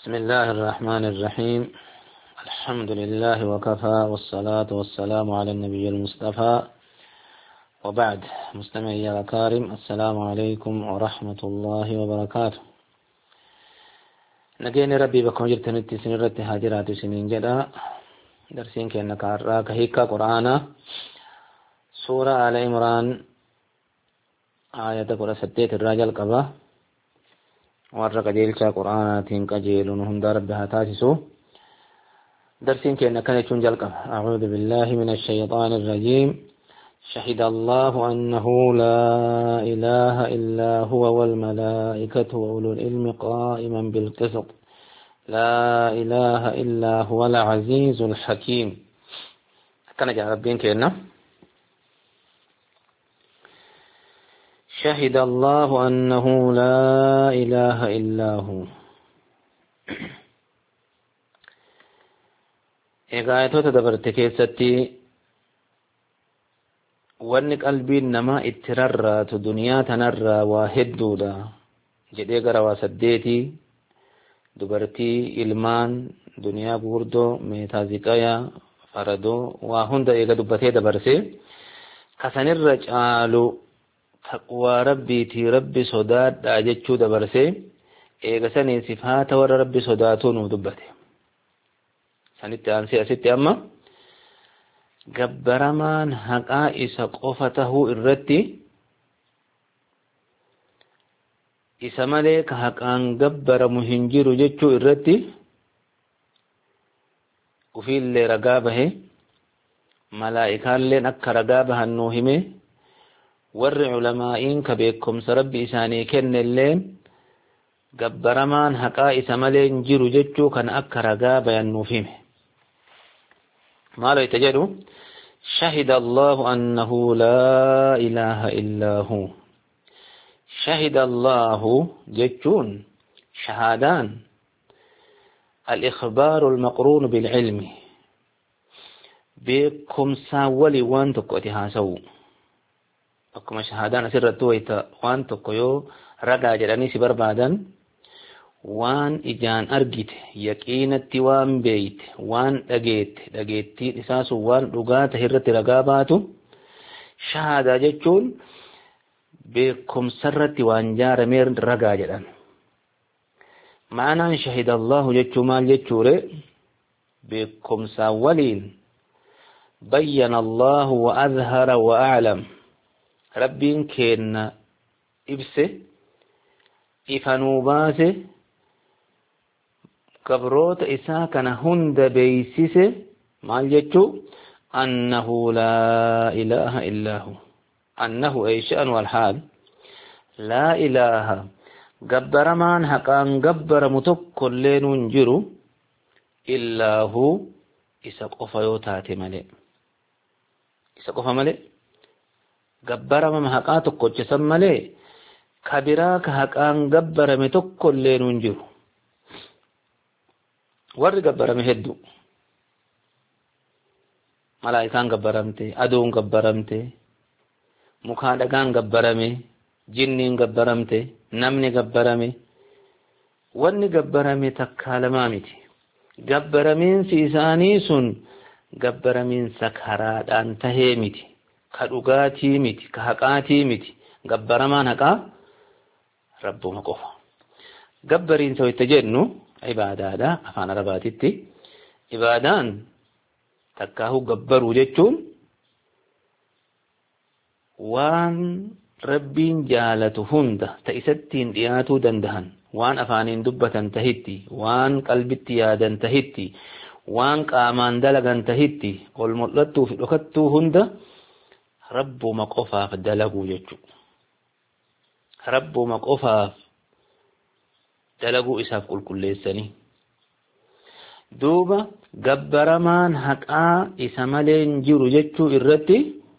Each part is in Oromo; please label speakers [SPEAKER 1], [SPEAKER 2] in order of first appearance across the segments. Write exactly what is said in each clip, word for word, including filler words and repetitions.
[SPEAKER 1] بسم الله الرحمن الرحيم. الحمد لله وكفى، والصلاة والسلام على النبي المصطفى، وبعد. مستمعي الكرام، السلام عليكم ورحمة الله وبركاته. نجيني ربي بكم جرت نتي سنرت هاجرات سنين جدا درسين كأنك عراك هيكا قرآنا سورة آل عمران آية قرآن ستة الرجل قبا warra qajeelcha qur'aanaatiin qajeeluun hunda rabbi haa taasisu. درسين كأن كان يكون جلقة. أعوذ بالله من الشيطان الرجيم. شهد الله أنه لا إله إلا هو والملائكة وأولو العلم قائما بالقسط لا إله إلا هو العزيز الحكيم. كان جاء ربين كأنه شهد الله أنه لا إله إلا هو. إغاية تدبرت كيستي وانك قلبي نما اتررت دنيا تنرى وهدودا جدي غرا وسديتي دبرتي إلمان دنيا بوردو ميتازيكايا فردو وهند إيغا دبتي دبرسي كسن الرجالو تقوى ربي تي ربي صداد أجتشو دبرسي إيغا سنين صفات ور ربي صداتون ودبتي سنتي أنسي أسيتي أما قبرمان حقا إسا قفته الرتي إسا مليك حقا قبر مهنجر جتشو الرتي وفي اللي رقابه ملائكان لين أكا رقابه النوهمه ور علمائين كبيكم سرب إساني كن اللين قبرمان حقا إسا ملين جرو جتشو كان أكا رقابه النوهمه ما لو يتجدوا شهد الله أنه لا إله إلا هو. شهد الله جتون شهادان الإخبار المقرون بالعلم بكم ساولي وان تقوتها سو أكما شهادان سرتو ويتا وان تقويو رقا جراني سبر بعدن waan ijaan argite yaqiinatti waan beeyte waan dhageette dhageettiin isaa sun waan dhugaa ta'e irratti ragaa baatu shahaadaa jechuun beekumsarratti waan jaaramee ragaa jedhan. ma'anaan shahida Allahu jechuu maal jechuure beekumsaa waliin bayyana Allahu wa azhara wa a'lam rabbiin kenna ibse ifanuu baase كبروت إساء كان هند بيسيس مال جتشو أنه لا إله إلا هو. أنه أي شأن والحال لا إله قبر مان حقان قبر متكل لننجرو إلا هو إسا قفيوتات ملئ إسا قف ملئ قبر من حقاتك جسم ملئ كبراك حقان قبر متكل لننجرو warri gabbarame hedduu malaa'ikaan gabbaramte aduun gabbaramte mukaa dhagaan gabbarame jinniin gabbaramte namni gabbarame wanni gabbarame takkaa lamaa miti. gabbaramiinsi isaanii sun gabbaramiinsa karaadhaan tahee miti ka dhugaatii miti ka haqaatii miti. gabbaramaan haqaa rabbuma qofa. gabbariinsa wayta jennu ibaadaadha afaan arabaatitti. ibaadaan takkaahu gabbaruu jechuun waan rabbiin jaalatu hunda ta isattiin dhiyaatuu dandahan waan afaaniin dubbatan tahitti waan qalbitti yaadan tahitti waan qaamaan dalagan tahitti ol mul'attuu fi dhokattuu hunda rabbuma qofaaf dalaguu jechuu. rabbuma qofaaf dalaguu isaaf qulqulleessanii duuba gabbaramaan haqaa isa maleen jiru jechuu irratti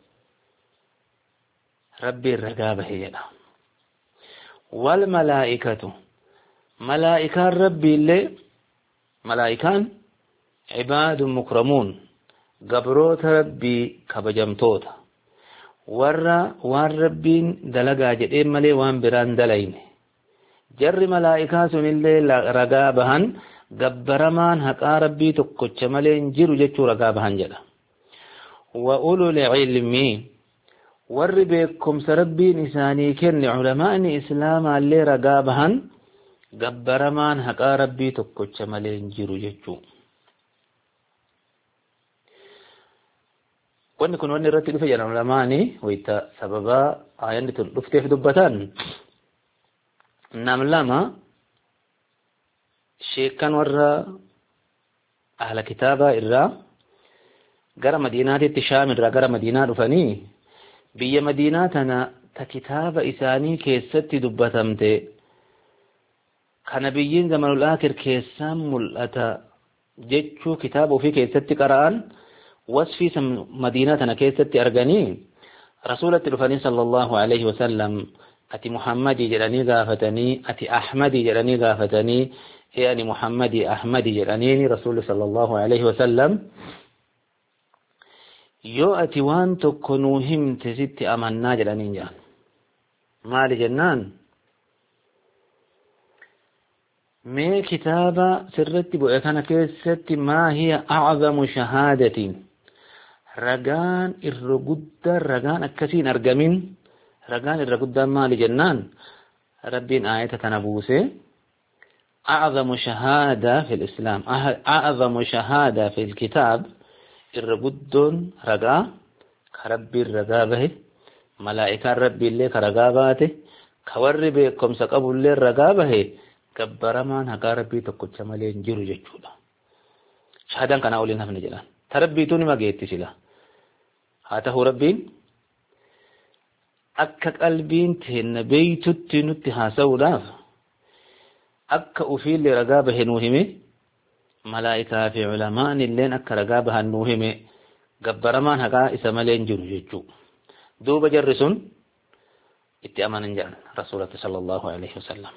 [SPEAKER 1] rabbiin ragaa bahe jedha. wal malaa'ikatu malaa'ikaan rabbiillee malaa'ikaan cibaadun mukramuun gabroota rabbii kabajamtoota warra waan rabbiin dalagaa jedheen malee waan biraan dalayne. jarri malaa'ikaa sunillee ragaa bahan gabbaramaan haqaa rabbii tokkocha malee hin jiru jechuu ragaa bahan jedha. Wa ulul ilmi warri beekumsa rabbiin isaanii kenne ulamaa'ni islaamaa illee ragaa bahan gabbaramaan haqaa rabbii tokkocha malee hin jiru jechuu. Wanni kun wanni irratti dhufe jedhan ulamaa'ni wayita sababaa aayanni tun dhufteef dubbatan nam lama sheekan warra ahla kitaabaa irraa gara madiinaatitti shaam irraa gara madiinaa dhufanii biyya madiinaa tana ta kitaaba isaanii keessatti dubbatamte kana biyyiin zamanul aakhir keessaan mul'ata jechuu kitaaba ofii keessatti qara'an wasfii madiinaa tana keessatti arganii rasuulatti dhufanii sallallahu alaihi wasallam ati muhammadii jedhanii gaafatanii ati ahmadii jedhanii gaafatanii yani muhammadii ahmadii jedhanii rasuulli sallallahu alaihi wasallam yoo ati waan tokko nuu himte sitti amannaa jedhanii jaan maali jennaan mee kitaaba sirratti bu'e kana keessatti maa hiya a'zamu shahaadatiin ragaan irra guddaa ragaan akkasiin argamin ragaan irra guddaan maali jennaan rabbiin aayata tana buuse a'zamu shahaada fil islaam a'zamu shahaada fil kitaab irra guddoon ragaa ka rabbiin ragaa bahe malaa'ikaan rabbiillee ka ragaa baate ka warri beekumsa qabullee ragaa bahe gabbaramaan haqaa rabbii tokkocha malee hin jiru jechuudha. Shahaadaan kanaa waliin hafne jedhan ta rabbiitu nima geetti sila haa ta'u rabbiin akka qalbiin teenna beeytutti nutti haasa'uudhaaf akka ufiillee ragaa bahe nuu hime malaa'ikaa fi ulamaan illeen akka ragaa bahan nuu hime gabbaramaan haqaa isa malee hin jiru jechuu duuba jarri sun itti amanan jedhan rasuulatti sallallahu alaihi wasallam.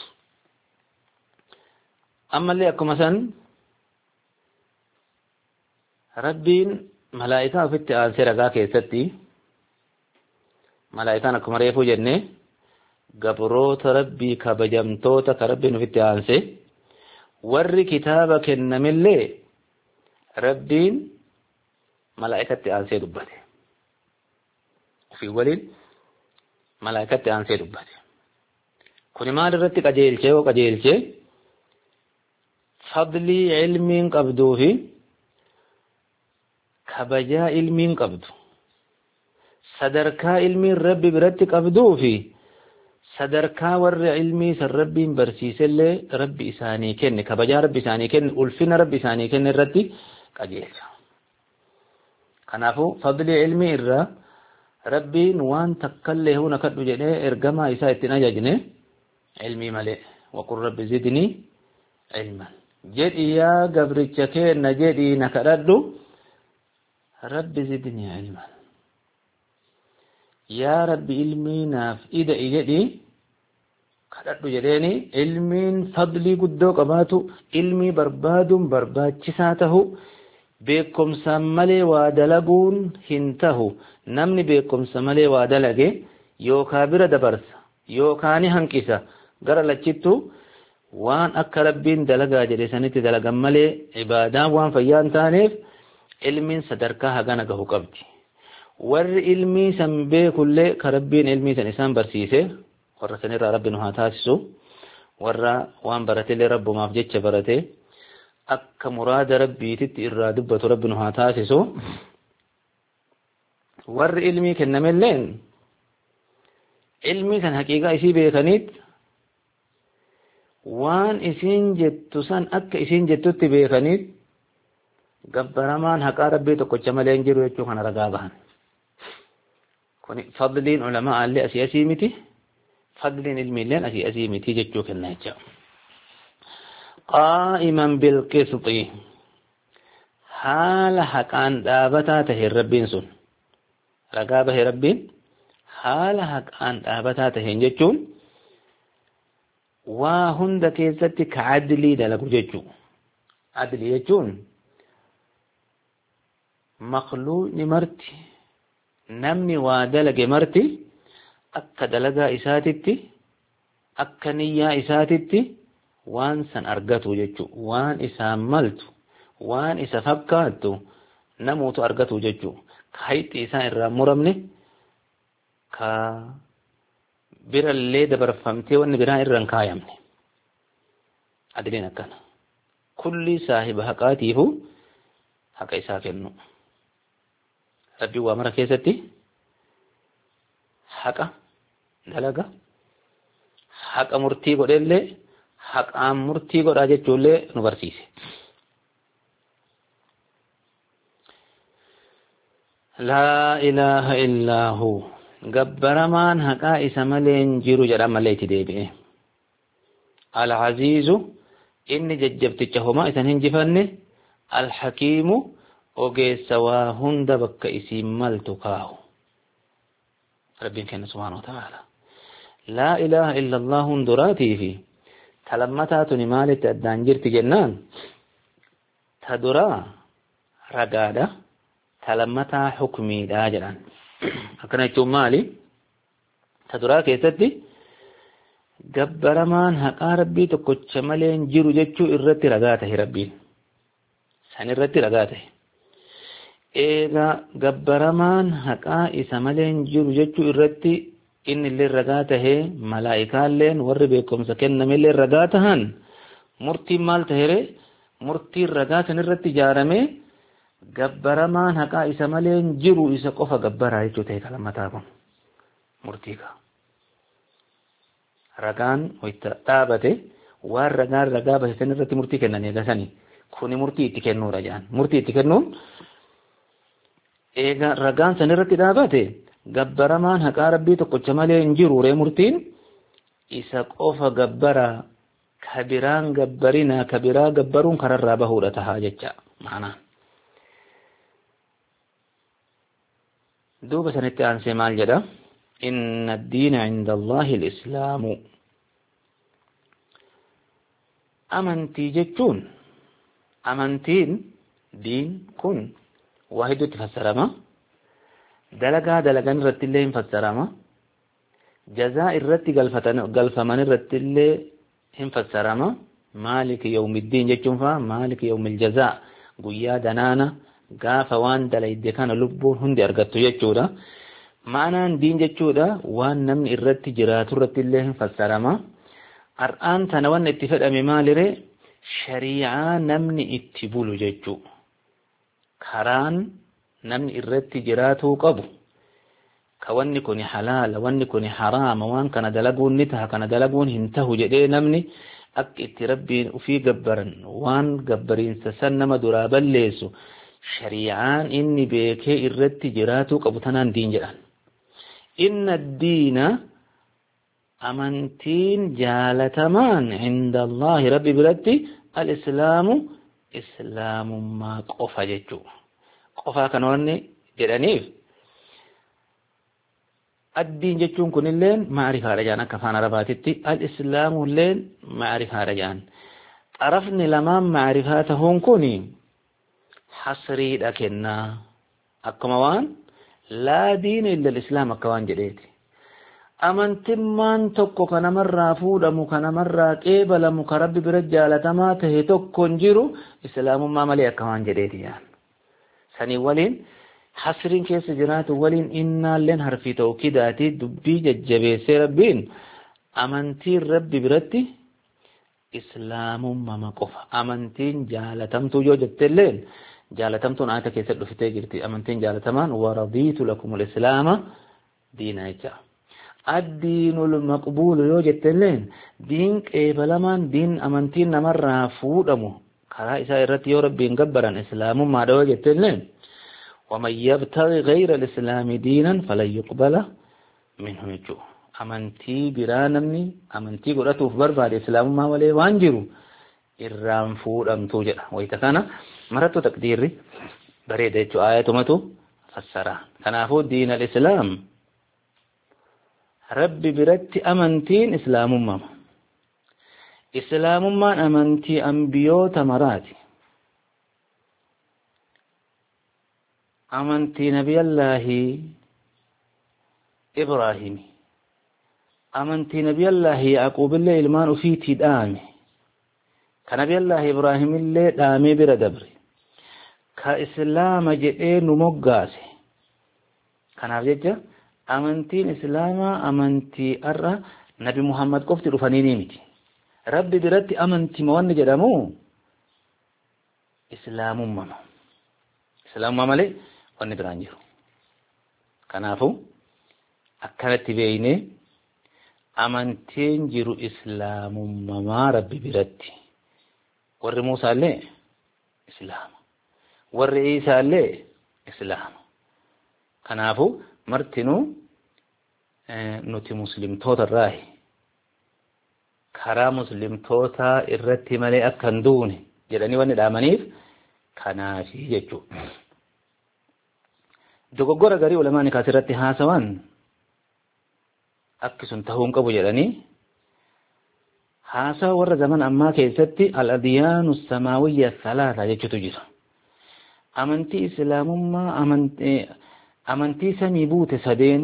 [SPEAKER 1] ammallee akkuma san rabbiin malaa'ikaa ofitti aansee ragaa keessatti malaa'ikaan akkuma reefuu jenne gabroota rabbii kabajamtoota ka rabbiin ofitti aanse warri kitaaba kennamillee rabbiin malaa'ikatti aansee dubbate ofii waliin malaa'ikatti aansee dubbate kuni maal irratti qajeelchee yoo qajeelchee fadlii ilmiin qabduu fi kabajaa ilmiin qabdu sadarkaa ilmiin rabbi biratti qabduu fi sadarkaa warra ilmii san rabbiin barsiisellee rabbi isaanii kenne kabajaa rabbi isaanii kenne ulfina rabbi isaanii kenne irratti qajeelcha. Kanaafuu fadlii ilmii irraa rabbiin waan takkallee huna kadhu jedhee ergamaa isaa ittiin ajajne ilmii malee waqul rabbi zidnii ilman jedhi yaa gabricha keenna jedhi na kadhadhu rabbi zidnii ilman yaa rabbi ilmii naaf ida'i jedhi kadhadhu jedheeni ilmiin fadlii guddoo qabaatu ilmii barbaaduun barbaachisaa tahu beekumsa malee waa dalaguun hin tahu namni beekumsa malee waa dalage yookaa bira dabarsa yookaan hanqisa gara lachittu waan akka rabbiin dalagaa jedhe sanitti dalagan malee ibaadaan waan fayyaa hin taaneef ilmiin sadarkaa hagana gahu qabdi. warri ilmii san beekullee ka rabbiin ilmii san isaan barsiise warra sanirraa rabbi nu haa taasisu warra waan baratellee rabbumaaf jecha barate akka muraada rabbiititti irraa dubbatu rabbi nu haa taasisu warri ilmii kennamelleen ilmii san haqiiqaa isii beekaniit waan isiin jettu san akka isiin jettutti beekaniit gabbaramaan haqaa rabbii tokkocha malee hin jiru jechuu kana ragaa bahan. fadliin ulamaa illee asii asii miti fadliin ilmiilleen asii asii miti jechuu kenna jecha qaa'iman bilqisxi haala haqaan dhaabataa tahe rabbiin sun ragaa bahe rabbiin haala haqaan dhaabataa taheen jechuun waa hunda keessatti ka adlii dalagu jechuu adlii jechuun maqluuqni marti namni waa dalage marti akka dalagaa isaatitti akka niyyaa isaatitti waan san argatu jechu waan isaan maltu waan isa fakkaatu namuutu argatu jechu hayxi isaa irraa muramne ka birallee dabarfamtee wanni biraa irraan kaayamne adiliin akkana kulli saahiba haqaatiifu haqa isaa kennu rabbi waa mara keessatti haqa dalaga haqa murtii godhellee haqaan murtii godhaa jechuullee nu barsiise laa ilaaha illaa hu gabbaramaan haqaa isa malee hin jiru jedhan malee itti deebi'e al-aziizu inni jajjabticha homaa isan hin jifanne al-hakiimu ogeessa waa hunda bakka isiin maltu kaahu rabbiin kenna subhaanahu wa ta'aala laa ilaaha illa allah hunduraatii fi talammataatuni maalitti addaan jirti jennaan ta duraa ragaadha talammataa hukmiidha jedhan akkana jechuun maali ta duraa keessatti gabbaramaan haqaa rabbii tokkocha malee hin jiru jechuu irratti ragaa tahe rabbiin san irratti ragaa tahe eega gabbaramaan haqaa isa malee hin jiru jechuu irratti inni illee ragaa tahe malaa'ikaalleen warri beekumsa kennamillee ragaa tahan murtiin maal tahere murtiin ragaa san irratti ijaarame gabbaramaan haqaa isa malee hin jiru isa qofa gabbaraa jechuu tahe kalammataa kun murtii ka ragaan wayta dhaabate waan ragaan ragaa bahe san irratti murtii kennan eegasani kuni murtii itti kennuudha jedhan murtii itti kennuun eega ragaan san irratti dhaabate gabbaramaan haqaa rabbii tokkocha malee hin jiru ree murtiin isa qofa gabbara kabiraan gabbarina kabiraa gabbaruun kararraa bahuudha tahaa jecha maanaa دوبة سنتي عن سمال جدا إن الدين عند الله الإسلام أمنتي جتون أمنتين دين كن واحد تفسر ما دلقا دلقا نرت الله مفسر ما جزاء الرت قلفتن قلف من الرت الله مفسر ما مالك يوم الدين جتون فا مالك يوم الجزاء قويا دنانا gaafa waan dalayde kana lubbuun hundi argattu jechuudha maanaan diin jechuudha waan namni irratti jiraatu irratti illee hin fassarama ar'aan tana waan itti fedhame maalire shari'aa namni itti bulu jechuu karaan namni irratti jiraatuu qabu ka wanni kuni halaala wanni kuni haraama waan kana dalaguun ni taha kana dalaguun hin tahu jedhee namni akka itti rabbiin ufii gabbaran waan gabbariinsa san nama duraa balleessu shari'aan inni beekee irratti jiraatuu qabu tanaan diin jedhan inna diina amantiin jaalatamaan inda allahi rabbi biratti al-islaamu islaamummaa qofa jechuu qofaa kana wanni jedhaniif addiin jechuun kunilleen maarifaadha jaan akka afaan arabaatitti al-islaamulleen maarifaadha jaan xarafni lamaan maarifaa tahuun kuni hasriidha kennaa akkuma waan laa diina illa al-islaam akka waan jedheeti amantimmaan tokko ka namarraa fuudhamu ka namarraa qeebalamu ka rabbi bira jaalatamaa tahe tokko hin jiru islaamummaa malee akka waan jedheeti jaan sanii waliin hasriin keessa jiraatu waliin innaalleen harfi tawkiidaati dubbii jajjabeessee rabbiin amantiin rabbi biratti islaamummaa qofa amantiin jaalatamtuu yoo jettelleen jaalatamtuun aayata keessatti dhuftee jirti amantiin jaalatamaan waradiitu lakumul islaama diina jecha addiinul maqbuulu yoo jettelleen diin qeebalamaan diin amantiin namarraa fuudhamu karaa isaa irratti yoo rabbiin gabbaran islaamummaadha yoo jettelleen ومن يبتغي غير الإسلام دينا فلن يقبل منه يجو أمنتي برانمني أمنتي قرأته في بربع الإسلام ما ولي وانجروا إرام فور أم توجد ويتكانا مرتو تقديري بريد يجو آية متو فسرا كنافو دين الإسلام ربي برت أمنتين إسلام ما إسلام ما أمنتي أنبيو تمراتي أمنتي نبي الله إبراهيم أمنتي نبي الله يعقوب الله إلمان في تدامه كنبي الله إبراهيم اللي دامي بر دبري كإسلام جئ نمقاسي كان أبجد أمنتين إسلاما أمنتي أرى نبي محمد قفت رفانيني متي ربي برتي أمنتي موان جدامو إسلام ماما إسلام ماما لي واني برانجو كنافو أكلت بيني أمنتين جرو إسلام ماما ربي برتي ور موسى لي إسلام ور عيسى لي إسلام كنافو مرتنو نوتي مسلم توتا الراهي كرا مسلم توتا الرتي ملي أكندوني جلاني واني دامنيف كنافي جيجو دوغورا غري علماء كاسرتي هاسوان أكسن تهون قبو جلاني هاسا ور زمان أما كيستي الأديان السماوية الثلاثة جيجو تجيسا أمنتي إسلام ما أمنتي amantii samii buute sadeen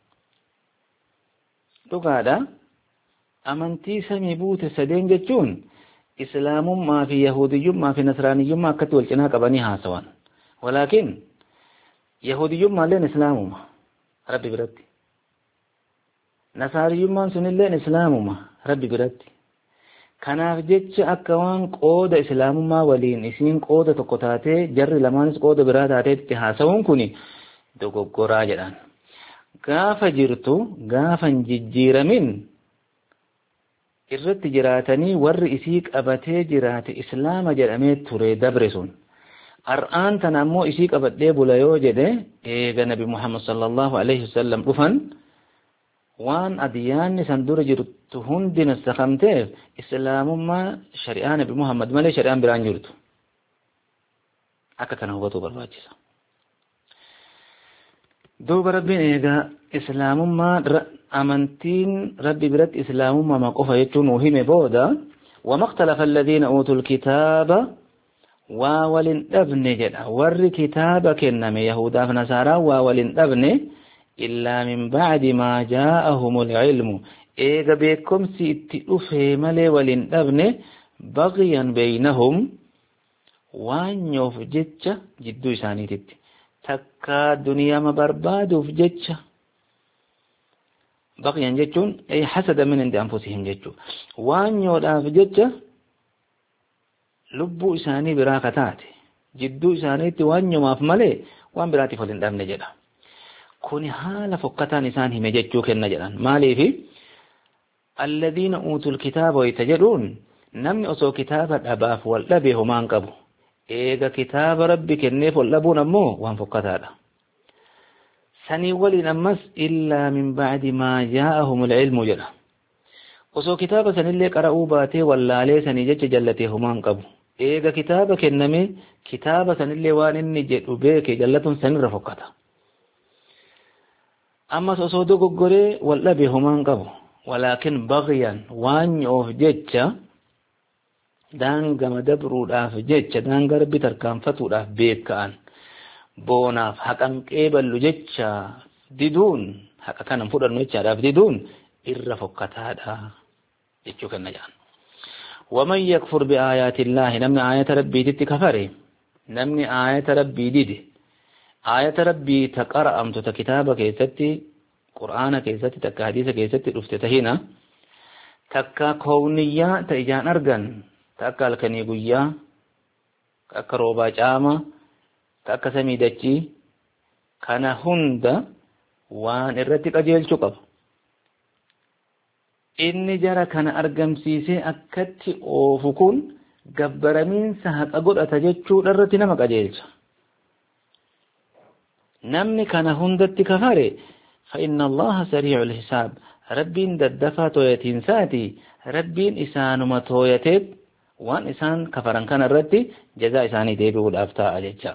[SPEAKER 1] dhugaadha amantii samii buute sadeen jechuun islaamummaa fi yahudiyyummaa fi nasraaniyyummaa akkatti wal cinaa qabanii haasawan walaakin yahudiyyummaalleen islaamuma rabbi biratti nasraaniyyummaan sunilleen islaamuma rabbi biratti kanaaf jecha akka waan qooda islaamummaa waliin isiin qooda tokko taatee jarri lamaanis qooda biraa taateetti haasawuun kuni dogoggoraa jedhan gaafa jirtu gaafa jijjiiramin irratti jiraatanii warri isii qabatee jiraate islaama jedhamee ture dabre sun ar'aan tan ammoo isii qabadhee bula yoo jedhe eega nabi muhammad sallallahu alaihi wasallam dhufan waan adiyaanni san dura jirtu hundi nasakamteef islaamummaa shari'aa nabi muhammad malee shari'aan biraan jirtu akka kana hubachuu barbaachisa دوب ربي إيجا إسلام ما أمنتين ربي برد إسلام ما مقفى يتون وهم بودا وما اختلف الذين أوتوا الكتاب واولن ابن جدا ور كتاب كنما يهودا فنسارا واولن ابن إلا من بعد ما جاءهم العلم إيجا بيكم سيتي أفهم لي ولن ابن بغيا بينهم وان يوفجتش جدو سانيتت takka duniyaa ma barbaaduuf jecha baqiyan jechuun ay hasada min indi anfusihim jechuun waan yoodhaaf jecha lubbuu isaanii biraa kataate jidduu isaaniitti waan nyomaaf malee waan biraatiif wal hin dhabne jedha kuni haala fokkataan isaan hime jechuu kenna jedhan maaliifi alladhiina uutul kitaaba waytajedhuun namni osoo kitaaba dhabaaf wal dhabe homaan qabu eega kitaaba rabbi kenneef wal dhabuun ammoo waan fokkataadha sanii waliin ammas illaa min ba'di maa jaa'ahumul ilmu jedha osoo kitaaba sanillee qara'uu baatee wallaalee sanii jecha jallatee homaan qabu eega kitaaba kenname kitaaba sanillee waan inni jedhu beeke jallatuun sanirra fokkata ammas osoo dogoggoree wal dhabe homaan qabu walaakin baghyan waan of jecha daanga madabruudhaaf jecha daanga rabbi tarkaanfatuudhaaf beeka'an boonaaf haqan qeeballu jecha diduun haqa kanan fudhannu jechaadhaaf diduun irra fokkataadha jechuu kenna jedhan waman yakfur biaayaati illaahi namni aayata rabbiititti kafare namni aayata rabbii dide aayata rabbii ta qara'amtu ta kitaaba keessatti qur'aana keessatti takka hadiisa keessatti dhufte tahina takka kowniyyaa ta ijaan argan takka halkanii guyyaa akka roobaa caama takka samii dachii kana hunda waan irratti qajeelchu qaba inni jara kana argamsiisee akkatti oofu kun gabbaramiinsa haqa godhata jechuudha irratti nama qajeelcha namni kana hundatti kafare فإن الله سريع الحساب ربين ددفا تويتين ساتي ربين إسانما تويتت وان إسان كفران كان الردي جزاء إساني ديبه الأفتاء عليك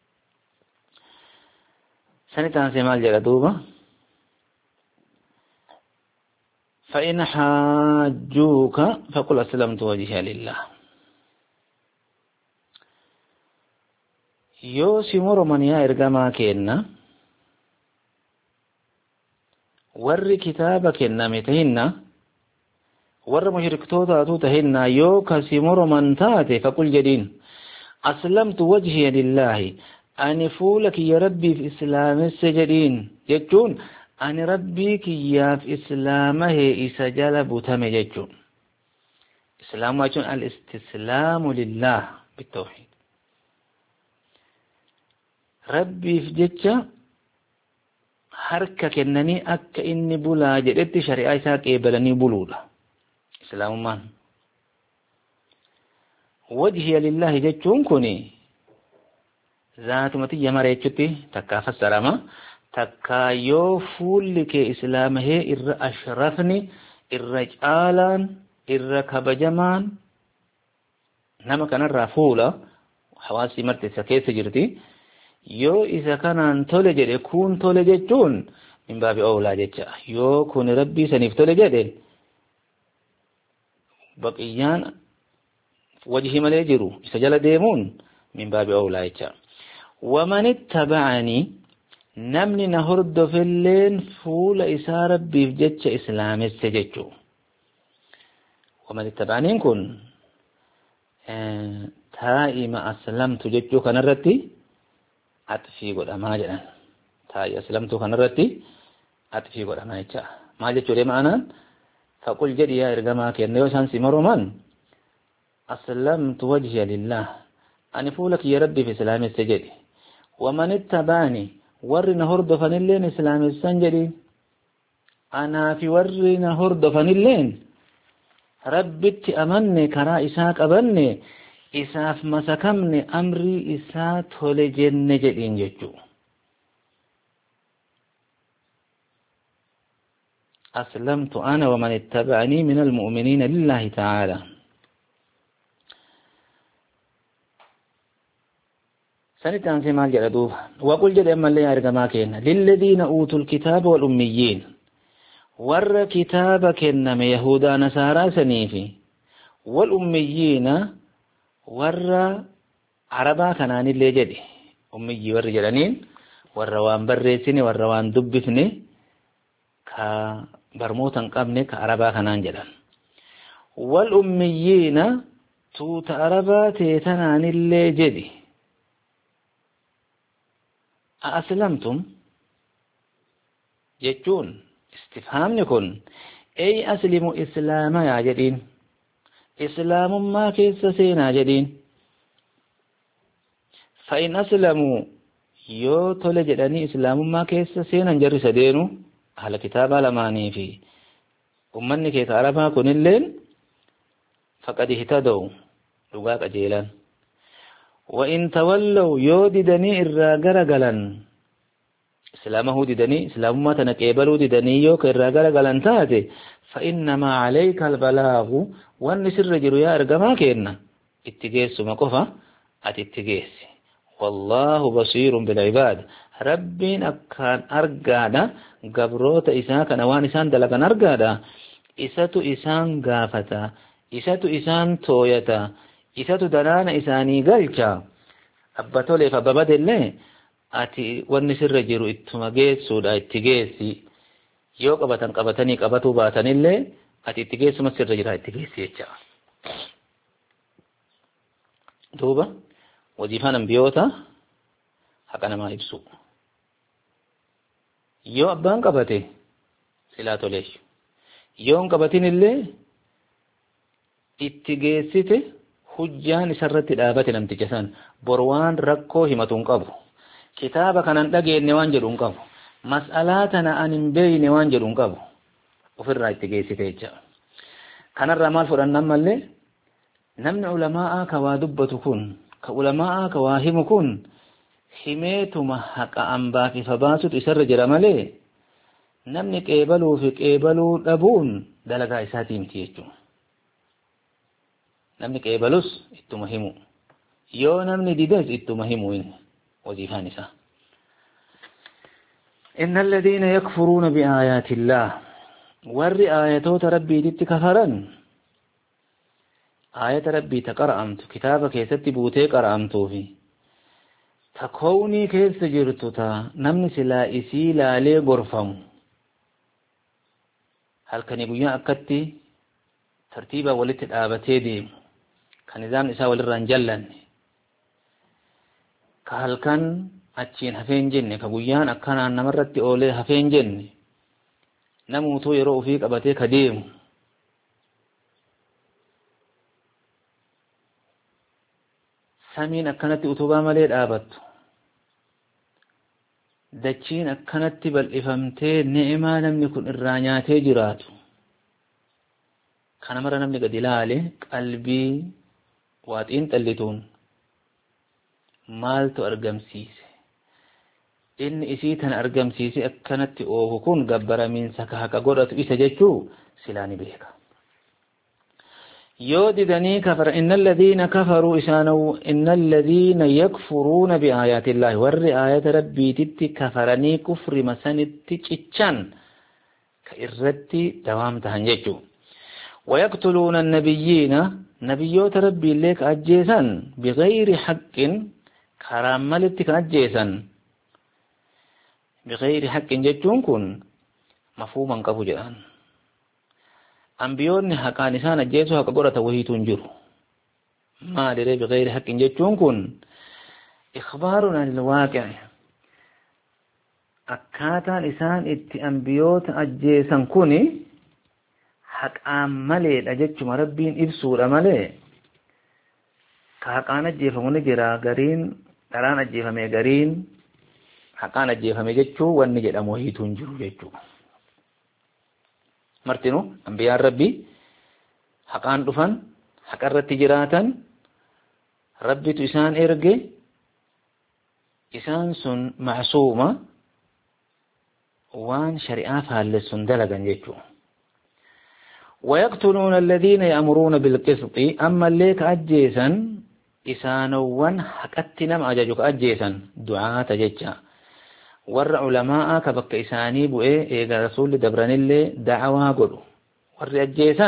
[SPEAKER 1] سنتان سيمال جلدوبة فإن حاجوك فقل أسلمت وجهي لله يوسي مرمان يا إرقما كينا warri kitaaba kenname tahinna ور مشركتوتا تو تهنا يو كسمر من تاتي فقل جدين أسلمت وجهي لله أني فولك يا ربي في إسلام السجدين يجون أني ربك يا في إسلامه إسجل بتم يجون إسلام يجون الاستسلام لله بالتوحيد ربي في جتة حركة كنني أك إني بلا جدت شريعة ساك إبلني بلولا إسلام من وجهي لله جتون كوني ذات متي يمر يجتي تكا فسرما تكا يو فولك إسلامه إر أشرفني إر جالان إر كبجمان نما كان الرافولا حواسي مرتي سكيس جرتي يو إذا كان تولج يكون تولج جون من باب أولى جتا يو كون ربي سنف تولج بقيان وجهي مليجرو سجل ديمون من باب أولى جتا ومن اتبعني نمني نهرد في اللين فول إسار ربي بجتش إسلام السججو ومن اتبعني كن اه تائما أسلمت ججو كنرتي أتفي قد ما جنا تاي أسلمت كنرتي أتفي قد ما يجا ما جتو لي معنا فقل جدي يا إرقما كيرنيو سانسي مرومان أسلمت وجهي لله أن فولك يا ربي في سلام السجد ومن اتبعني ورنا هرد فنلين إسلام السنجري أنا في ورنا هرد فنلين ربت أمني كرا إساك أبني إساف مسكمني أمري إسات هلجن جدين ججو أسلمت أنا ومن اتبعني من المؤمنين لله تعالى سنتان سمال جلدوه وقل جد أما اللي أرقما كينا للذين أوتوا الكتاب والأميين ور كتاب كنما يهودا نصارى سنيفي والأميين ور عربا كنان اللي جدي أمي ور جلنين ور وان برسيني ور وان دبفني كا برموتا قبني كعربا كنان جلن والأميين توت عربا تيتنان اللي جدي أسلمتم جتون استفهام نكون أي أسلموا إسلاما يا جدين إسلام ما كيس سينا جدين فإن أسلموا يو تولجدني إسلام ما كيس سينا جرس دينو على كتاب لماني في أمني كي تعرفها كن اللين فقد اهتدوا لغاك أجيلا وإن تولوا يوددني الراغر غلن اسلامه ددني اسلام ما تنقبلوا ددني يو كراغر غلن تاتي فانما عليك البلاغ والنسر رجل يا ارغما كينا اتجيس مقفا اتتجيس والله بصير بالعباد ربين اكان ارغادا غبروت اسان كنوان اسان دلغن ارغادا اساتو اسان غافتا اساتو اسان تويتا isatu danaana isaanii galcha abbatole fa babadelle ati wanni sirra jiru ittuma geessuudha itti geessi yoo qabatan qabatanii qabatuu baatanillee ati itti geessuma sirra jira itti geessi jecha duuba wajifaan ambiyoota haqa namaa ibsu yoo abbaan qabate silaa tolee yoo hin qabatinillee itti geessite hujjaan isarratti dhaabate namticha san borwaan rakkoo himatuun qabu kitaaba kanan dhageenne waan jedhuun qabu mas'alaa tana an hin beeyne waan jedhuun qabu ofirraa itti geessite jecha kanarraa maal fudhannan mallee namni ulamaa'aa ka waa dubbatu kun ka ulamaa'aa ka waa himu kun himeetuma haqa ambaaf ifa baasutu isarra jira malee namni qeebaluu fi qeebaluu dhabuun dalagaa isaatii miti jechuudha. namni qeebalus ittuma himu yoo namni dides ittuma himu inni wazifaan isaa إن الذين يكفرون بآيات الله ور آياتوت ربي دت كفرن آية ربي تقرأمت كتابك يستي بوتي قرأمتو في تكوني كيس جرتو تا نمني سلا إسي لالي غرفم هل كان يقول أكتي tartiiba walitti dhaabatee deemu kan nizaamni isaa walirraa hin jallanne ka halkan achiin hafeen jenne ka guyyaan akkanaan namarratti oolee hafeen jenne namuutuu yeroo ofii qabatee ka deemu samiin akkanatti utubaa malee dhaabattu dachiin akkanatti bal'ifamtee ni'imaa namni kun irraa nyaatee jiraatu kana mara namni gad ilaale qalbii waaxiin xallituun maaltu argamsiise inni isii tana argamsiise akkanatti oofu kun gabbaramiinsa ka haqa godhatu isa jechuu silaa ni beeka يوددني كفر إن الذين كفروا إسانوا إن الذين يكفرون بآيات الله ور آيات ربي تت كفرني كفر مسند تشان كإردي دوام تهنججو ويقتلون النبيين نبيوت ربي لك أجيسا بغير حق كراملتك أجيسا بغير حق ججون كن مفهوما قبو جان أنبيون حقان إسان أجيسو حق قرأت وهي تنجر ما لري بغير حق جتون كن إخبارنا للواقع أكاتا إسان إت أنبيوت أجيسا كوني حق آمالي لأجيسو مربين إبسور أمالي كحقان أجيفمون جرا غرين تران أجيفمي غرين حقان أجيفمي جتو ونجد أموهي تنجر جتو martinu anbiyaan rabbi haqaan dhufan haqa irratti jiraatan rabbitu isaan erge isaan sun macsuuma waan shari'aa faallessun dalagan jechuu ويقتلون الذين يأمرون بالقسط أما اللي كأجيسا إسانوان حقتنا معججك أجيسا دعاة ججا ور علماء كبك إساني بؤي إيقا رسول دبران اللي دعوا قلو ور أجيسا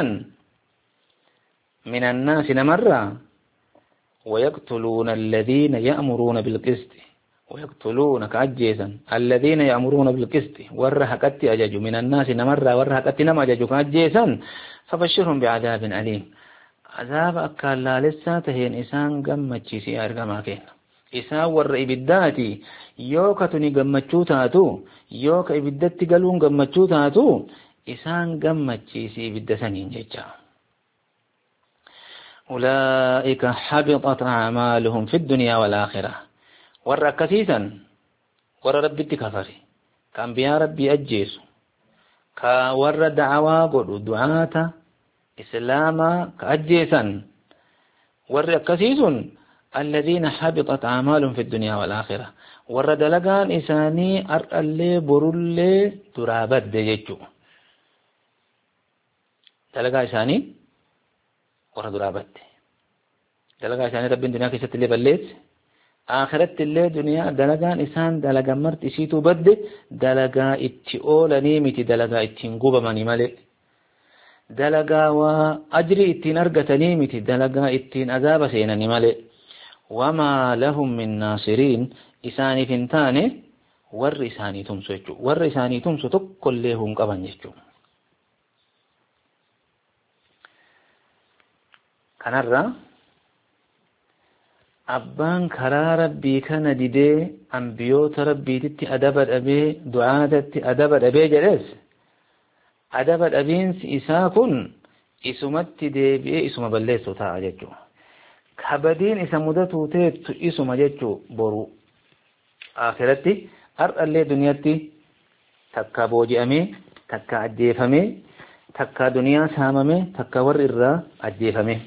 [SPEAKER 1] من الناس نمرة ويقتلون الذين يأمرون بالقسط ويقتلون كأجيسا الذين يأمرون بالقسط ور حقت أجج من الناس نمرة ور حقت نمجج كأجيسا فبشرهم بعذاب أليم عذاب أكال لا لسا تهين إسان قمتشي سيار قماكين إسان ور إبداتي يوكا تني قمتشو تاتو يوكا إبدتي قلون قمتشو تاتو إسان قمتشي سي إبدسانين جيجا أولئك حبطت أعمالهم في الدنيا والآخرة ور كثيثا ور ربي كفري كان بيا ربي أجيسو كا ور دعوا قلوا دعاة إسلاما كأجيسا ور كثيث الذين حبطت أعمالهم في الدنيا والآخرة ور دلقان إساني أرألي برولي ترابت ديجو دلقا إساني ور درابت دلقا إساني رب الدنيا كيست اللي بليت آخرت اللي دنيا دلقان إسان دلقا مرت إسيتو بد دلقا اتئولني متي دلقا اتنقوب مني ملئ دلقا وأجري اتين أرقتني متي دلقا اتين أذاب سينني ملئ وما لهم من ناصرين إساني فنتاني ور إساني تمسو يجو ور إساني تمسو تقل لهم قبن يجو كنرى أبان كرا ربي كان ديدي أنبيوت ربي تتي أدبت أبي دعاتت أدبت أبي جلس أدبت أبينس إساكن إسمت دي بي إسم بلسو تا ججو كبدين إسا مدتو تيت إسم ججو برو آخرتي أرأى اللي دنياتي تكا بوجي أمي تكا أجيفمي تكا دنيا ساممي تكا ور إرى أجيفمي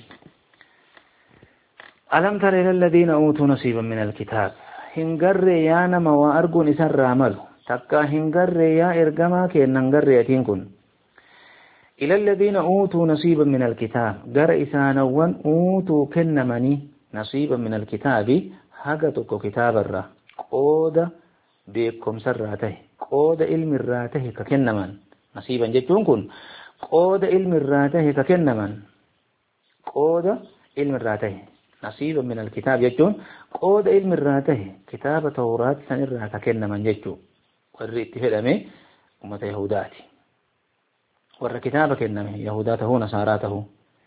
[SPEAKER 1] ألم تر إلى الذين أوتوا نصيبا من الكتاب هنقر يا نما وأرقون إسان رامل تكا هنقر يا إرقما كي ننقر يتين كن إلى الذين أوتوا نصيبا من الكتاب قر إسانا وان أوتوا كنمني نصيبا من الكتاب هقتك كتاب الرا قود بكم سراته قود علم الراته ككنمن نصيبا جتون كن قود علم الراته ككنمن قود علم الراته نصيبا من الكتاب جتون قود علم الراته كتاب توراة سنرها ككنمن جتو ورئت فلمي أمة يهوداتي ور كتابك إنما يهوداته نصاراته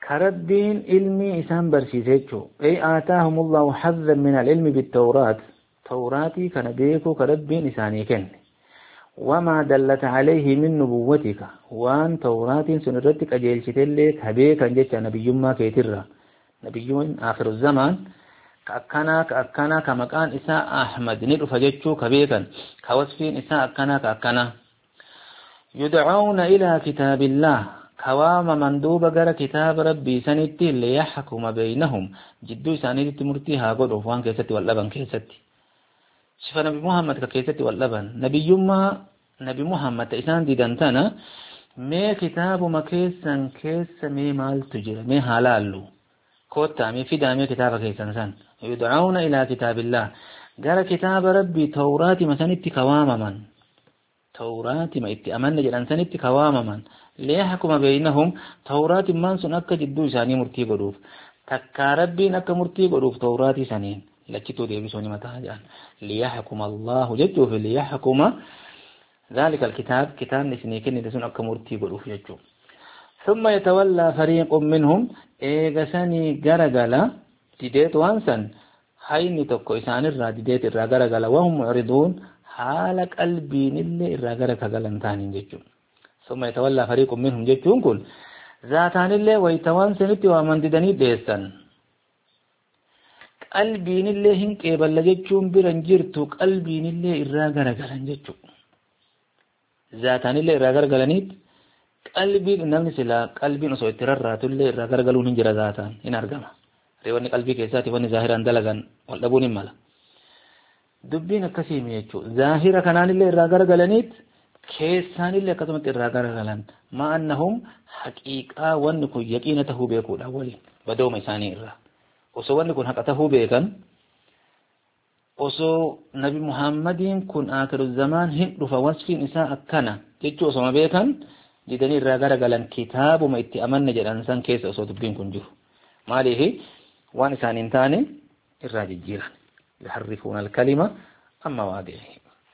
[SPEAKER 1] كربين علمي إسان برسيسيتشو أي آتاهم الله حظا من العلم بالتوراة توراتي كان بيكو كربين إساني كن وما دلت عليه من نبوتك وان تورات سنرتك أجيل شتلك هبيك أنجتش نبي ما كيتر نبي آخر الزمان كأكنا كأكنا كمكان إساء أحمد ندف جتشو كبيكا كوصفين إساء أكنا كأكنا يدعون إلى كتاب الله كوام مندوب غير كتاب ربي سنتي ليحكم بينهم جدو سانيتي مرتيها قد وفوان كيستي واللبن كيستي شفا نبي محمد كيستي واللبن نبي يما نبي محمد إسان دي دانتانا مي كتاب ما كيسن كيس مي مال تجرى مي حلالو كوتا مي فدا مي كتاب كيسن سن يدعون إلى كتاب الله غير كتاب ربي توراتي مسانتي كوام من توراتي ما إتي أمن جلان سنتي كوام من ليحكم بينهم توراتي من سن أكا جدو ساني مرتي قروف تكا ربي نكا مرتي قروف توراتي سنين لكتو دي بسوني متاجان ليحكم الله جدو في ليحكم ذلك الكتاب كتاب نسنيكين نسون أكا مرتي قروف جدو ثم يتولى فريق منهم إيغساني غرغلا ديديت وانسان حيني تكو إسان الرا ديديت الرا غرغلا وهم معرضون حالك قلبين اللي الرا غرغلا تاني جدو ثم يتولى فريق منهم جدون كل ذاتان اللي ويتوان سنتي ومن ددني ديسان قلبين اللي هنك إبال جدون برنجرتو قلبين اللي إراغر غلن جدون ذاتان اللي إراغر غلنيت قلبين نمني سلا قلبين أسو اترارات اللي إراغر غلون انجر ذاتان إن أرغم ريواني قلبي كيساتي واني ظاهران دلغان والدبوني مالا دبين كسيمي يجو ظاهرة كنان اللي إراغر غلنيت كيسان اللي كتمت الراغر غلن ما أنهم حقيقة وانكو يقينته بيكو الأولي بدوم إساني الرا وسو وانكو حقته بيكن وسو نبي محمد كن آخر الزمان هن رفا وصفين إساء أكنا تيجو سما بيكن جدني الراغر غلن كتاب ما اتي أمن جل أنسان كيس وسو تبين كنجو ما ليه وان إسان انتاني الراج الجيران يحرفون الكلمة أما واضعه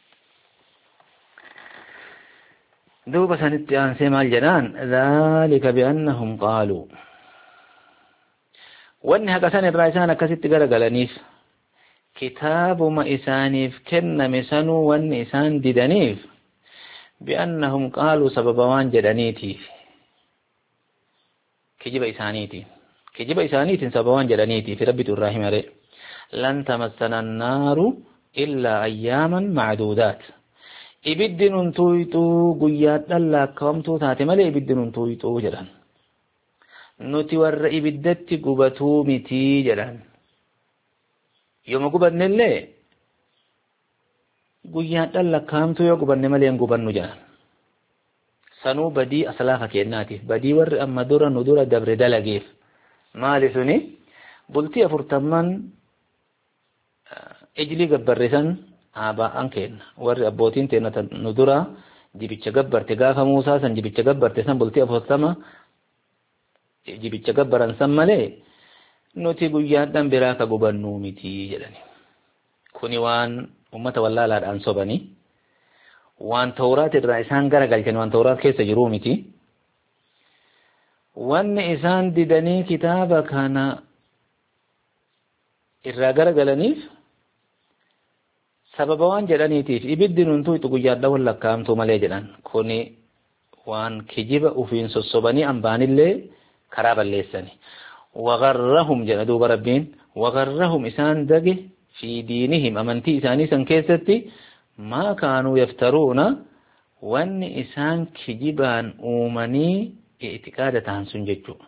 [SPEAKER 1] دوبا سنتي آن سيما الجنان ذلك بأنهم قالوا وانها كسان الرئيسان كسيت غرغلنيف كتاب ما إسانيف كن مسنو وان إسان ددنيف بأنهم قالوا سببوان جدنيتي كجب إسانيتي كجب إسانيتي سببوان جدنيتي في ربي الرحيم عليه لن تمسنا النار إلا أياما معدودات ibiddi nun tuyxuu guyyaadhaan lakkaa'amtuu taate malee ibiddi nun tuyxuu jedhan nuti warra ibiddatti gubatuu mitii jedhan yooma gubannellee guyyaadhaan lakkaa'amtuu yoo gubanne malee hin gubannu jedhan sanuu badii aslaafa kennaatiif badii warri amma dura nu dura dabre dalageef maali suni bultii afurtamman ijlii gabbarrisan abaan kenna warri abbootiin teena nu dura jibicha gabbarte gaafa Muusaa san jibicha gabbarte san bultii afurtama jibicha gabbaran san malee nuti guyyaadhaan biraa ka gubannuu miti jedhani kuni waan ummata wallaalaadhaan sobanii waan tawraat irraa isaan gara galchan waan tawraat keessa jiruu miti wanni isaan didanii kitaaba kana irraa gara galaniif sababa waan jedhaniitiif ibiddi nun tuyxu guyyaadhaan wal lakkaa'amtuu malee jedhan kuni waan kijiba ufiin sossobanii ambaanillee karaa balleessani wagarrahum jedha duuba rabbiin wagarrahum isaan dage fi diinihim amantii isaanii san keessatti maa kaanuu yaftaruuna wanni isaan kijibaan uumanii i'tiqaada ta'an sun jechuudha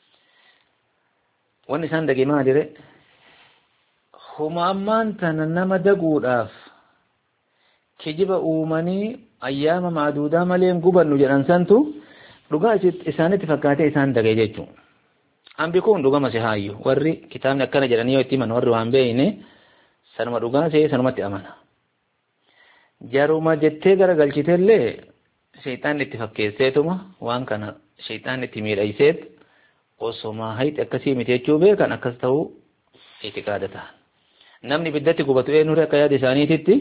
[SPEAKER 1] wanni isaan dage maalire huma ammaan tana nama daguudhaaf kijiba uumanii ayyaama maaduudaa malee gubannu jedhan santu dhugaa isaanitti fakkaatee isaan dage jechuudha. Ambi kun dhugama si haayyu warri kitaabni akkana jedhanii yoo itti himan warri waan beeyne sanuma dhugaa see sanumatti amana. Jaruma jettee garagalchitellee shayxaan itti fakkeesseetuma waan kana shayxaan itti miidhayseet osoma hayti akkasii miti jechuu beekan akkas ta'uu itiqaada ta'an. namni biddatti gubatu eenyuudha akka yaada isaaniititti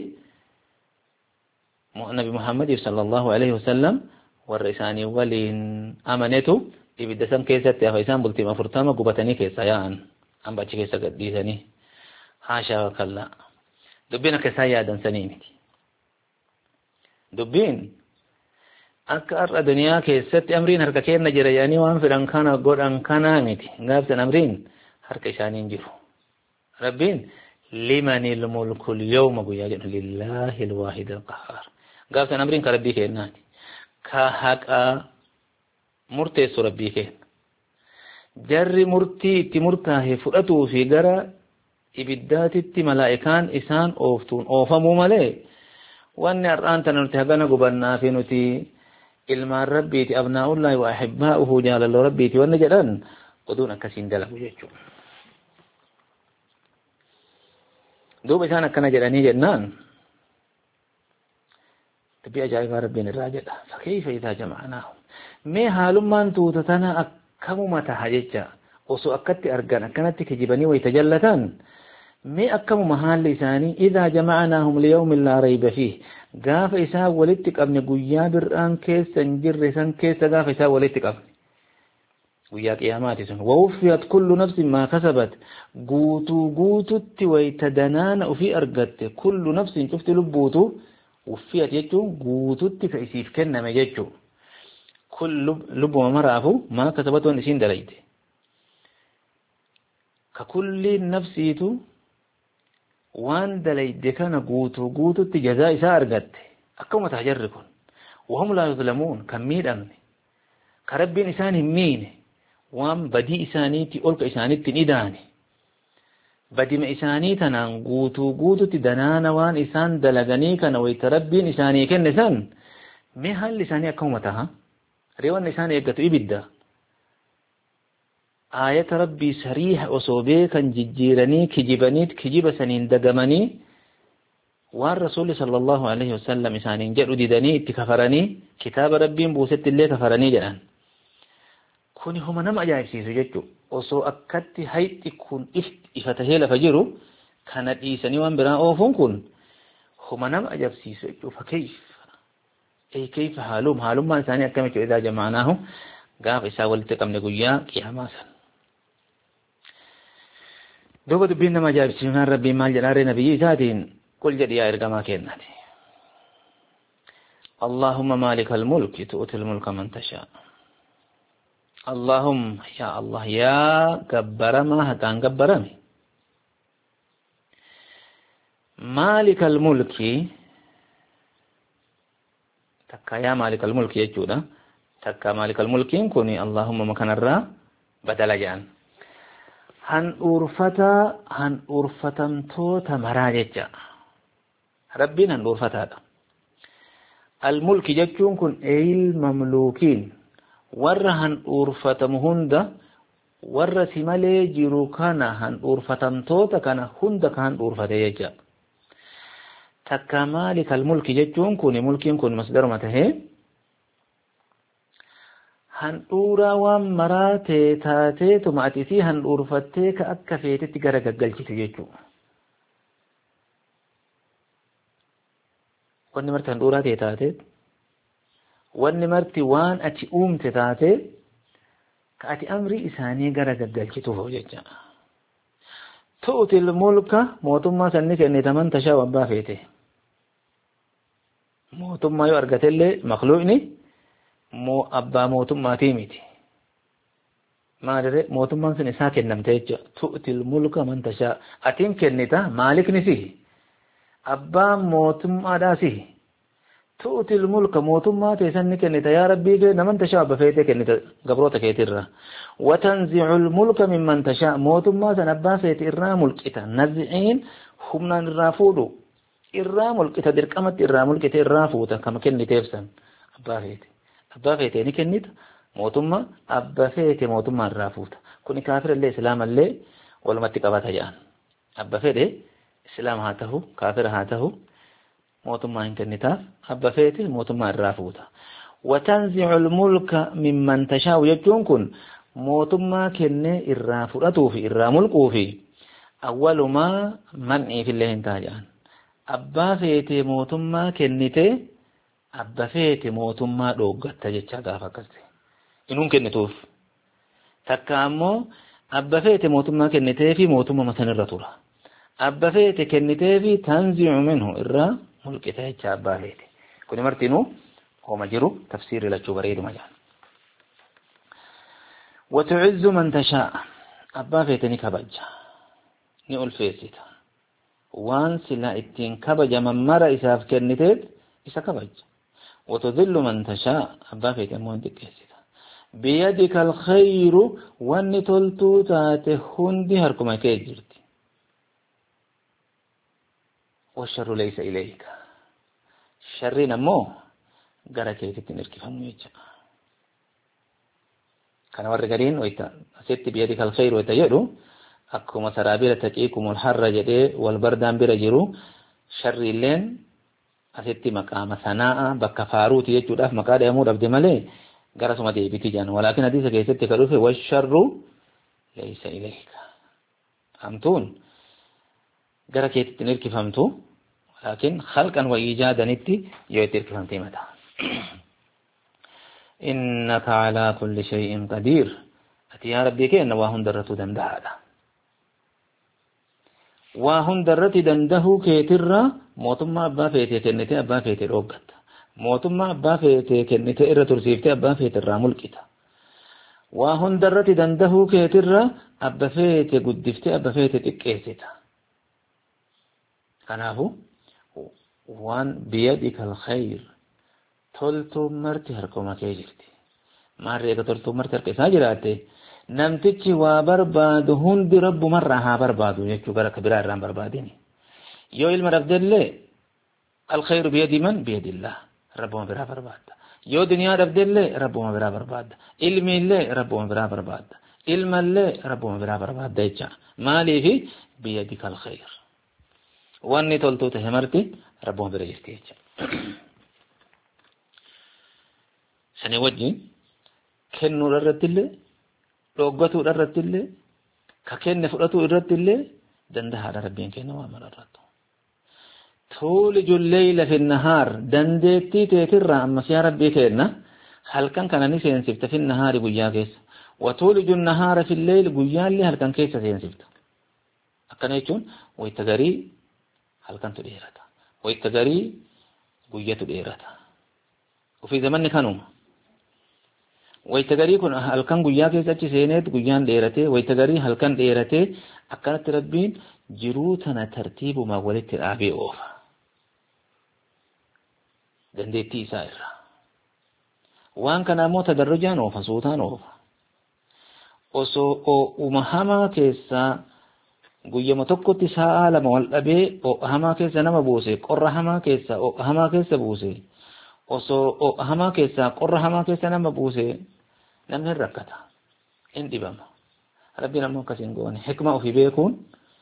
[SPEAKER 1] nabi Muhammad sallallahu alaihi wasallam warra isaanii waliin amanetu ibidda san keessatti hafa isaan bultima furtama gubatanii keessa yaa'an amba achi keessa gadhiisanii haashaa kallaa dubbiin akka isaan yaadan sanii miti dubbiin akka har'a duniyaa keessatti amriin harka kenna jira yaanii waan fedhan kana godhan kanaa miti gaafsan amriin harka isaanii hin jiru rabbiin limanil mulkul yawma guyyaa jedhu lillahi alwaahid alqahhaar gaafsan amriin ka rabbii kennaati ka haqa murteessu rabbii kenna jarri murtii itti murtaahe fudhatuu fi gara ibiddaatitti malaa'ikaan isaan ooftuun oofamuu malee wanni har'aan tana nuti hagana gubannaa fi nuti ilmaan rabbiiti abnaa'ullaahi wa ahibbaa'uhu jaalalloo rabbiiti wanni jedhan oduun akkasiin dalagu jechuudha. دوب إسان أكنا جلاني جنان تبي أجايب ربين الراجل فكيف إذا جمعناهم مي هالمان توتتنا أكم متحججا وسو أكدت أرغان أكنت كجبني ويتجلتان مي أكم محال لساني إذا جمعناهم ليوم لا ريب فيه قاف إسا ولدتك أبن قويا برآن كيس سنجر سن كيس قاف إسا ولدتك أبن ويا قيامات سن ووفيت كل نفس ما كسبت قوتو قوتو ويتدنان وفي أرقت كل نفس شفت لبوتو وفيت يجو قوتو كيسيف كنا ما يجو كل لب ومرافو ما كسبت ونسين دليت ككل نفسيتو وان دليت كان قوتو قوتو جزاء سارقت أكما تحجركم وهم لا يظلمون كميد أمني كرب إنسان مين وام بدي إسانيتي أولك إسانيتي نداني بدي ما إسانيتنا نغوتو غوتو تدنانا وان إسان دلغني كان ويتربين إساني كن نسان مي هل لساني أكومتها ريوان إساني يقتو إبدا آية ربي سريح وصوبي كان ججيرني كجبنيت كجب سنين دقمني وان رسول صلى الله عليه وسلم إسانين جرؤ ددني اتكفرني كتاب ربي بوست اللي كفرني جلان kuni homa nama ajaa'ibsiisu jechuudha osoo akkatti hayxi kun ifa tahee lafa jiru kana dhiisanii waan biraa oofuun kun homa nama ajaa'ibsiisu jechuudha fakkeef ee keef haalum haalummaan isaanii akkamitti idaa jamaanaahu gaafa isaa walitti qabne guyyaa qiyaamaa san duuba dubbiin nama ajaa'ibsiisu naan rabbiin maal jedhaaree nabiyyi isaatiin qul jedhi yaa ergamaa kennaati اللهم مالك الملك تؤتي الملك من تشاء اللهم يا الله يا جبر ما هكان جبرني مالك الملك تكا يا مالك الملك يجودا تكا مالك الملك كوني اللهم مكان الرا بدل جان هن أورفتا هن أورفتم تو تمراججا ربنا هن أورفتا الملك جتون كن أيل مملوكين warra han urfatamu hunda warra si malee jiru kana han urfatamtoota kana hunda kan urfate jecha takka maalikal mulki jechuun kun mulkiin kun masdaruma tahee han dhuuraa waan maraatee taatee tuma ati si han urfattee ka akka feetetti gara gaggalchitu jechuudha wanni marti han dhuuraa tee taatee wanni marti waan ati uumte taate ka ati amri isaanii gara gaggalchituuf jecha tu'til mulka mootummaa sanni kennite man tashaa abbaa feete mootummaa yoo argatellee makhluuqni moo abbaa mootummaatii miti maalire mootummaan sun isaa kennamte jecha tu'til mulka man tashaa atiin kennita maalikni si abbaa mootummaadhaa si تؤتي الملك موتما تسني كنت يا ربي نمن تشاء بفيتك كنت قبروتك كيترا وتنزع الملك ممن تشاء موتما سنبا فيت إرا ملكتا نزعين هم نرافودو إرا ملكتا درقمت إرا ملكتا إرافوتا كما كنت تفسن أبا فيت أبا فيت يعني كنت موتما أبا فيت موتما الرافوتا كوني كافر اللي إسلام اللي ولمتك أبا جان أبا فيت إسلام هاته كافر هاته موتما إن كنتاف أبا فيتي موتما الرافوتا وتنزع الملك ممن تشاء يجون كن موتما كنة الرافوتو في الراملكو في أول ما منعي في الله انتاجان أبا فيتي موتما كنتي أبا فيتي موتما دوغت تجتشا غافا كستي إنون كنتوف تكامو أبفيت موتما كنتي في موتما مثلا الرطورة أبفيت كنتي في تنزع منه إرى ملكته جاباليتي كوني مرتينو هو مجرو تفسير لجو بريد مجال وتعز من تشاء أبفيتني كبجة نقول فيسيتا وان سلا اتين كبجة من مرة إساف كنتيت إسا كبجة وتذل من تشاء أبفيت أمون دكيسيتا بيدك الخير وان تلتو تاته هندي هركما كيجرتي والشر ليس إليك شر نمو غركيتي تنركي فمو يجا كان ورقرين ويتا ست بيدك الخير ويتجرو أكما سرابيل تجيكم الحر جدي والبردان برجرو شر اللين أست مقام سناء بكفاروت يجو داف مقاد يمور أبدي ملي غرسو مدي بتجان ولكن حديث كيست كروفي والشر ليس إليك أمتون غركيتي تنركي فمتو لكن خلقا وإيجادا نتي يوترك فمتي متى إنك على كل شيء قدير أتي يا ربي كأن واهن درتو دندهادا واهن درتي دنده كيترا موتما أبا فيتي كنتي أبا فيتي روغت موتما أبا فيتي كنتي إرى ترسيفتي أبا فيتي الراملكتا واهن درتي دنده كيترا أبا فيتي قدفتي أبا فيتي تكيستا كنافو وان بيدك الخير تلتو مرتي هركما كيجرتي ماريكا تلتو مرتي هركي ساجراتي نمتچي وبرباد هند رب مرة ها بربادو يكو غرا كبيرا رام برباديني يو علم رفض الله الخير بيد من بيد الله ربما برا برباد يو دنيا رفض الله ربما برا برباد علم الله ربما برا برباد علم الله ربما برا برباد ديجا مالي في بيدك الخير واني تلتو تهمرتي ربما برا يستيجا سنة وجه كنو ررت الله روغتو ررت الله ككن فرتو ررت الله دندها ربين كنو وامر ررتو تولج الليل في النهار دندتي تترى أما يا ربي كنا هل كان كان نسين سبت في النهار بياكس وتولج النهار في الليل بيان لي هل كان كيس سين سبت أكن يكون ويتجري هل كان تديرتا ويتجري بيا تديرتا وفي زمن كانوا ويتجري كن هل كان بياكس أتي سينات بيان ديرته ويتجري هل كان ديرته أكنت ربين جروتنا ترتيب ما ولدت الأبي أوفا دندتي سائرة وان كان مو تدرجان أوفا صوتان أوفا وسو ومهما كيسا قيما تقوتي ساء لما والأبي وهما كيسا نما بوسي قرر هما كيسا وهما كيسا بوسي وسو وهما كيسا قرر هما كيسا نما بوسي نمهر ركتا انتي بما ربنا موكسين قواني حكمة في بيكون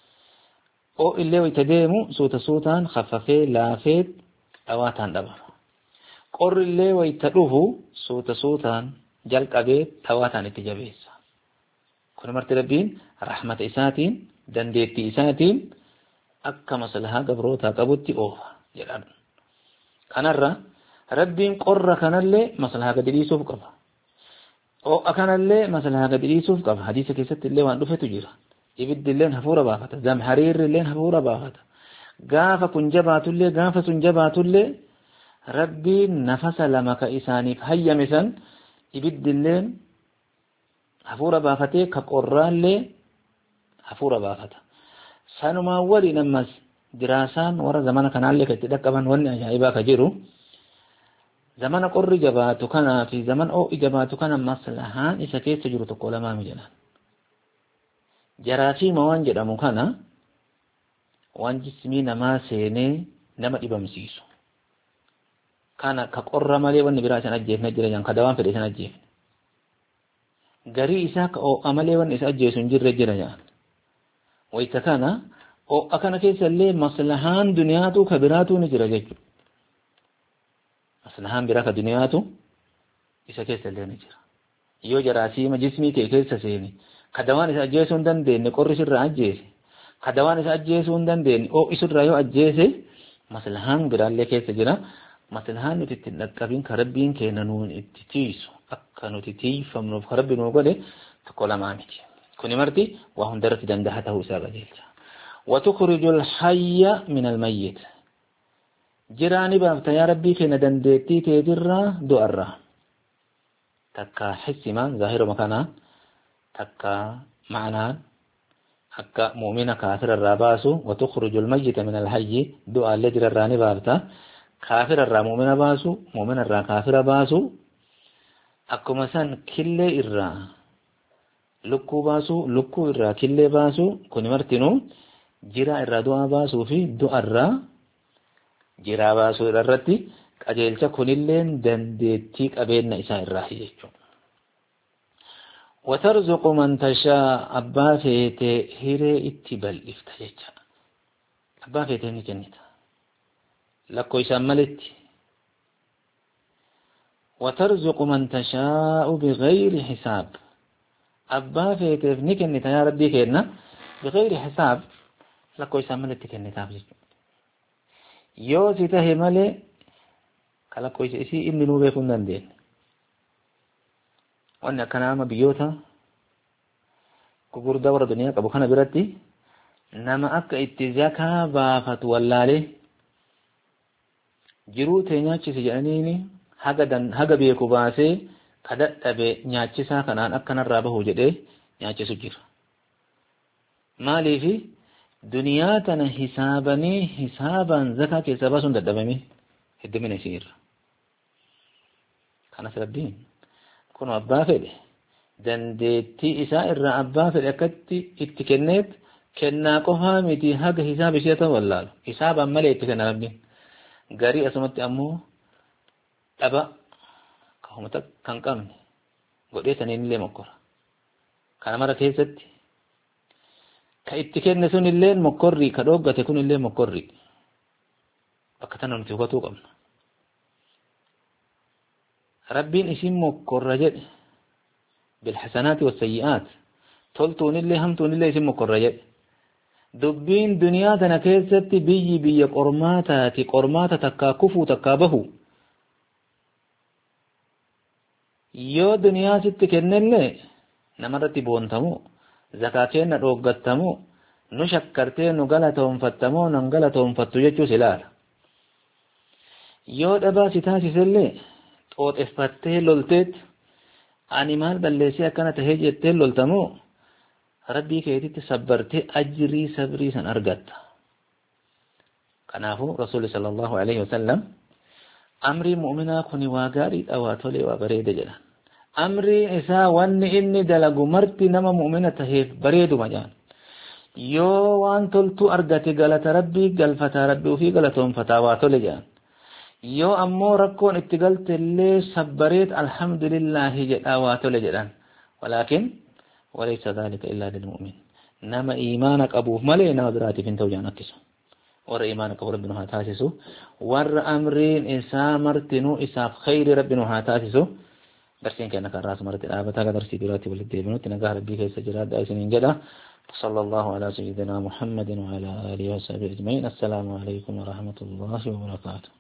[SPEAKER 1] او اللي ويتديمو سوتا سوتان خففي لافيت اواتان دبا قر اللي ويتدوه سوتا سوتان جلق ابيت تواتان اتجابيس كون مرتبين رحمة إساتين دنديتي إساتين أكا مسلها قبروتا قبوتي أوفا جلال كان الرا ربين قر كان اللي مسلها قدري سوف قبا او أكان اللي مسلها قدري سوف قبا حديثة كيست اللي وان دفت جيرا ibid illeen hafuura baafata zam hariirri illeen hafuura baafata gaafa kun jabaatullee gaafa sun jabaatullee rabbiin nafasa lama ka isaaniif hayyame san ibid illeen hafuura baafatee ka qorraallee hafuura baafata sanumaa waliin ammas diraasaan warra zamana kanaallee ka itti dhaqqaban wanni ajaa'ibaa ka jiru zamana qorri jabaatu kanaa fi zaman oo'i jabaatu kana maslahaan isa keessa jiru tokko lamaa mijalaan jaraafi mawaan jedhamu kana waan jismii namaa seenee nama dhibamsiisu kana ka qorra malee wanni biraa isan ajjeefne jira jan ka dawaan fedhe isan ajjeefne garii isaa ka oo'a malee wanni isa ajjeesu hin jirre jira jan wayta kana oo'a kana keessa illee maslahaan duniyaatu ka biraatu ni jira jechuudha maslahaan biraa ka duniyaatu isa keessa illee ni jira yoo jaraasiima jismii kee keessa seeni kadawaan isa ajjeesuu hin dandeenye qorri sirraa ajjeese kadawaan isa ajjeesuu hin dandeenye oo isurraa yoo ajjeese maslahaan biraallee keessa jira maslahaan nuti ittiin dhaqqabin ka rabbiin keenya nuun itti tiisu كانوا تتيفمنوف ربي نوغله تقول مامتي كوني مرتي وهم درت دندهته سابا جيلتا وتخرج الحي من الميت جراني بابتا يا ربي كنا دندتي تجرى دؤرة تكا حسما ظاهر مكانا تكا معنا حكا مؤمنة كافر الراباسو وتخرج الميت من الحي دؤا لجر الراني بابتا كافر الرا مؤمنة باسو مؤمن الرا كافر باسو أكو مثلا كل الرا لكو باسو لكو الرا كل باسو كوني مرتنو جرا الرا دؤا باسو في دؤا الرا جرا باسو الرتي qajeelcha kunilleen dandeettii qabeenya isaa irraa jechuudha. وترزق من تشاء أبا فيته هيري اتبال افتجج أبا فيته نجنتا لكو يسملت وترزق من تشاء بغير حساب أبا فيته نجنتا يا ربي كيرنا بغير حساب لكو يسملت كنتا يو سيته ملي kala ko isi inni nu be kun danden wonna kana ma biyota ko gurda wara duniya qabu kana biratti nama akka ittizaka ba fatu wallale jiru te nyaachi si janini haga dan haga be ko baase kadaddabe nyaachisa kanaan akkana rabahu jedhe nyaachisu jira maalifi duniyaa tana hisaabani hisaaban zakaa keessa baasun daddabame hiddimina isiirra kanas rabbiin kun abbaa fedhe dandeettii isaa irraa abbaa fedhe akkatti itti kenneet kennaa qofaa miti haga hisaab ishee ta'u wallaalu hisaabaan malee itti kenna rabbiin garii asumatti ammoo dhaba kahumata kan qabne godhee saniin illee mokkora kana mara keessatti ka itti kenne sun illee mokkorri ka dhoggate kun illee mokkorri bakka tana nuti hubatuu qabna rabbiin isin mokkorra jedhe bilhasanaati wasayyi'aat toltuun illee hamtuun illee isin mokkorra jedhe dubbiin duniyaa tana keessatti biyyi biyya qormaataati qormaata takkaa kufuu takkaa bahu yoo duniyaa sitti kennellee namarratti boontamu zakaa kenna dhooggattamu nu shakkartee nu galatoonfattamoo nan galatoonfattu jechuus ilaala yoo dhabaa si taasisellee xooxeffattee lolteet ani maal balleessee akkana tahee jettee loltamoo rabbii keetitti sabbartee ajrii sabrii san argatta kanaafu rasuulli sallallahu alaihi wasallam amrii mu'minaa kuni waa gaariidha waa tolee waa bareeda jedhan amriin isaa wanni inni dalagu marti nama mu'mina taheef bareeduma jaan yoo waan toltu argate galata rabbii galfata rabbii ofii galatoonfataa waa tole jaan yoo ammoo rakkoon itti galtellee sabbareet alhamdulillahi jedhaa waa tole jedhan walaakin walaysa dhalika illaa lilmu'min nama iimaana qabuuf malee nama biraatiif hin ta'u jaan akkisu warra iimaana qabu rabbinu haa taasisu warra amriin isaa martinuu isaaf khayri rabbinu haa taasisu درسين كأنك الرأس مرة الآبة هذا درسي دلوقتي والدي بنوت نجاه ربي كيس جراد دايسين جدا صلى الله على سيدنا محمد وعلى آله وصحبه أجمعين السلام عليكم ورحمة الله وبركاته